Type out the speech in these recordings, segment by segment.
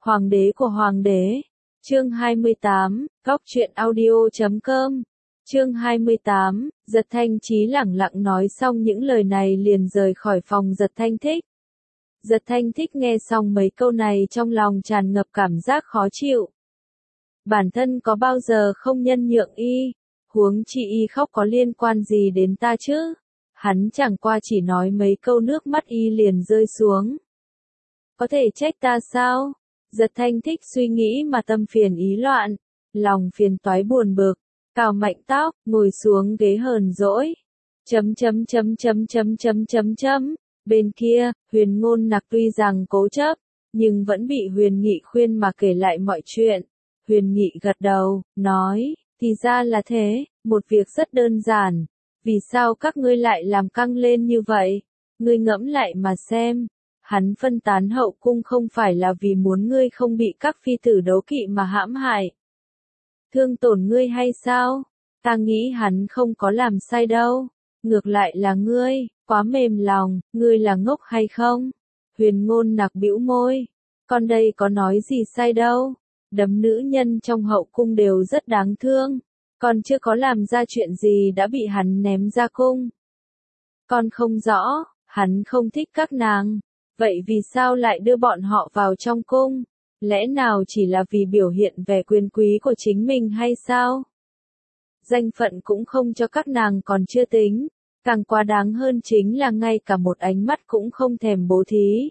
Hoàng đế của Hoàng đế. Chương 28, Góc truyện audio.com. Chương 28, Giật Thanh Chí lẳng lặng nói xong những lời này liền rời khỏi phòng Giật Thanh Thích. Giật Thanh Thích nghe xong mấy câu này trong lòng tràn ngập cảm giác khó chịu. Bản thân có bao giờ không nhân nhượng y, huống chi y khóc có liên quan gì đến ta chứ? Hắn chẳng qua chỉ nói mấy câu nước mắt y liền rơi xuống. Có thể trách ta sao? Giật Thanh Thích suy nghĩ mà tâm phiền ý loạn, lòng phiền toái buồn bực, cào mạnh tóc, ngồi xuống ghế hờn dỗi. Bên kia, Huyền Ngôn Nặc tuy rằng cố chấp, nhưng vẫn bị Huyền Nghị khuyên mà kể lại mọi chuyện. Huyền Nghị gật đầu, nói, thì ra là thế, một việc rất đơn giản. Vì sao các ngươi lại làm căng lên như vậy? Ngươi ngẫm lại mà xem. Hắn phân tán hậu cung không phải là vì muốn ngươi không bị các phi tử đấu kỵ mà hãm hại. Thương tổn ngươi hay sao? Ta nghĩ hắn không có làm sai đâu. Ngược lại là ngươi, quá mềm lòng, ngươi là ngốc hay không? Huyền Ngôn Nặc bĩu môi. Con đây có nói gì sai đâu. Đám nữ nhân trong hậu cung đều rất đáng thương. Con chưa có làm ra chuyện gì đã bị hắn ném ra cung. Con không rõ, hắn không thích các nàng. Vậy vì sao lại đưa bọn họ vào trong cung? Lẽ nào chỉ là vì biểu hiện vẻ quyền quý của chính mình hay sao? Danh phận cũng không cho các nàng còn chưa tính. Càng quá đáng hơn chính là ngay cả một ánh mắt cũng không thèm bố thí.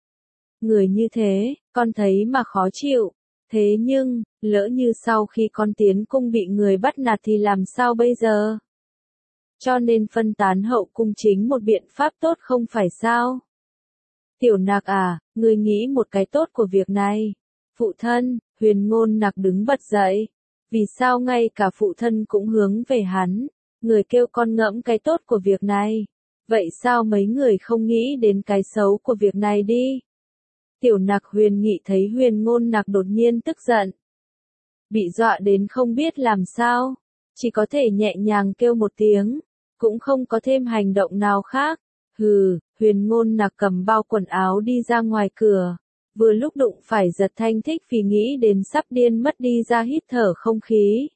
Người như thế, con thấy mà khó chịu. Thế nhưng, lỡ như sau khi con tiến cung bị người bắt nạt thì làm sao bây giờ? Cho nên phân tán hậu cung chính một biện pháp tốt không phải sao? Tiểu Nặc à, ngươi nghĩ một cái tốt của việc này. Phụ thân, Huyền Ngôn Nặc đứng bật dậy. Vì sao ngay cả phụ thân cũng hướng về hắn? Người kêu con ngẫm cái tốt của việc này. Vậy sao mấy người không nghĩ đến cái xấu của việc này đi? Tiểu Nặc Huyền Nghị thấy Huyền Ngôn Nặc đột nhiên tức giận. Bị dọa đến không biết làm sao. Chỉ có thể nhẹ nhàng kêu một tiếng. Cũng không có thêm hành động nào khác. Hừ, Huyền Ngôn Nặc cầm bao quần áo đi ra ngoài cửa. Vừa lúc đụng phải Giật Thanh Thích vì nghĩ đến sắp điên mất đi ra hít thở không khí.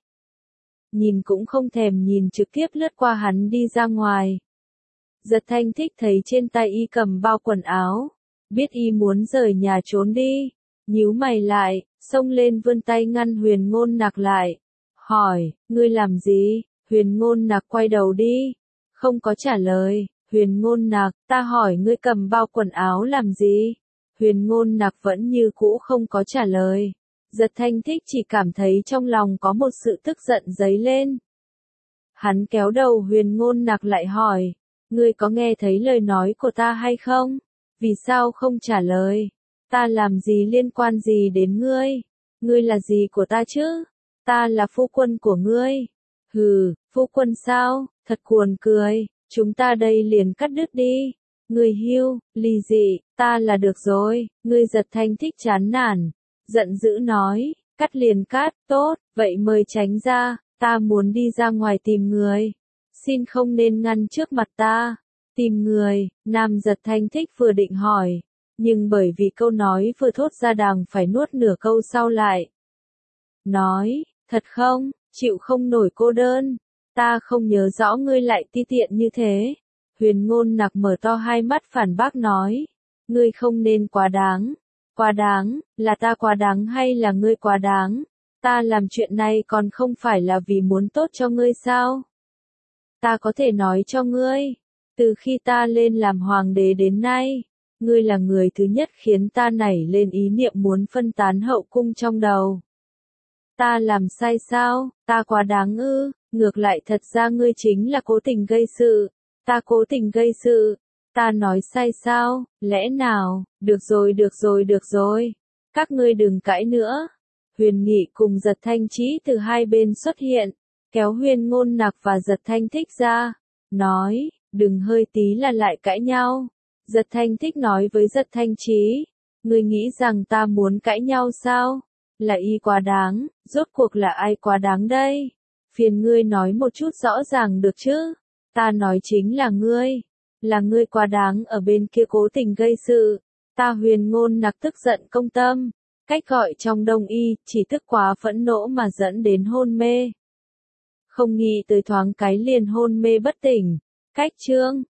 Nhìn cũng không thèm nhìn trực tiếp lướt qua hắn đi ra ngoài. Giật Thanh Thích thấy trên tay y cầm bao quần áo. Biết y muốn rời nhà trốn đi. Nhíu mày lại, xông lên vươn tay ngăn Huyền Ngôn Nặc lại. Hỏi, ngươi làm gì? Huyền Ngôn Nặc quay đầu đi. Không có trả lời. Huyền Ngôn Nặc, ta hỏi ngươi cầm bao quần áo làm gì? Huyền Ngôn Nặc vẫn như cũ không có trả lời. Giật Thanh Thích chỉ cảm thấy trong lòng có một sự tức giận dấy lên. Hắn kéo đầu Huyền Ngôn Nặc lại hỏi, ngươi có nghe thấy lời nói của ta hay không? Vì sao không trả lời? Ta làm gì liên quan gì đến ngươi? Ngươi là gì của ta chứ? Ta là phu quân của ngươi. Hừ, phu quân sao? Thật buồn cười. Chúng ta đây liền cắt đứt đi. Ngươi hiu, ly dị, ta là được rồi. Ngươi Giật Thanh Thích chán nản. Giận dữ nói, cắt liền cắt, tốt, vậy mời tránh ra. Ta muốn đi ra ngoài tìm người. Xin không nên ngăn trước mặt ta. Tìm người, Nam Giật Thanh Thích vừa định hỏi. Nhưng bởi vì câu nói vừa thốt ra đàng phải nuốt nửa câu sau lại. Nói, thật không, chịu không nổi cô đơn. Ta không nhớ rõ ngươi lại ti tiện như thế. Huyền Ngôn Nặc mở to hai mắt phản bác nói. Ngươi không nên quá đáng. Quá đáng, là ta quá đáng hay là ngươi quá đáng? Ta làm chuyện này còn không phải là vì muốn tốt cho ngươi sao? Ta có thể nói cho ngươi. Từ khi ta lên làm hoàng đế đến nay, ngươi là người thứ nhất khiến ta nảy lên ý niệm muốn phân tán hậu cung trong đầu. Ta làm sai sao? Ta quá đáng ư? Ngược lại thật ra ngươi chính là cố tình gây sự. Ta cố tình gây sự. Ta nói sai sao? Lẽ nào? Được rồi. Các ngươi đừng cãi nữa. Huyền Nghị cùng Giật Thanh Chí từ hai bên xuất hiện, kéo Huyền Ngôn Nặc và Giật Thanh Thích ra. Nói, đừng hơi tí là lại cãi nhau. Giật Thanh Thích nói với Giật Thanh Chí. Ngươi nghĩ rằng ta muốn cãi nhau sao? Là y quá đáng, rốt cuộc là ai quá đáng đây? Phiền ngươi nói một chút rõ ràng được chứ? Ta nói chính là ngươi. Là ngươi quá đáng ở bên kia cố tình gây sự. Ta Huyền Ngôn Nặc tức giận công tâm. Cách gọi trong đông y, chỉ tức quá phẫn nộ mà dẫn đến hôn mê. Không nghĩ tới thoáng cái liền hôn mê bất tỉnh. Cách chương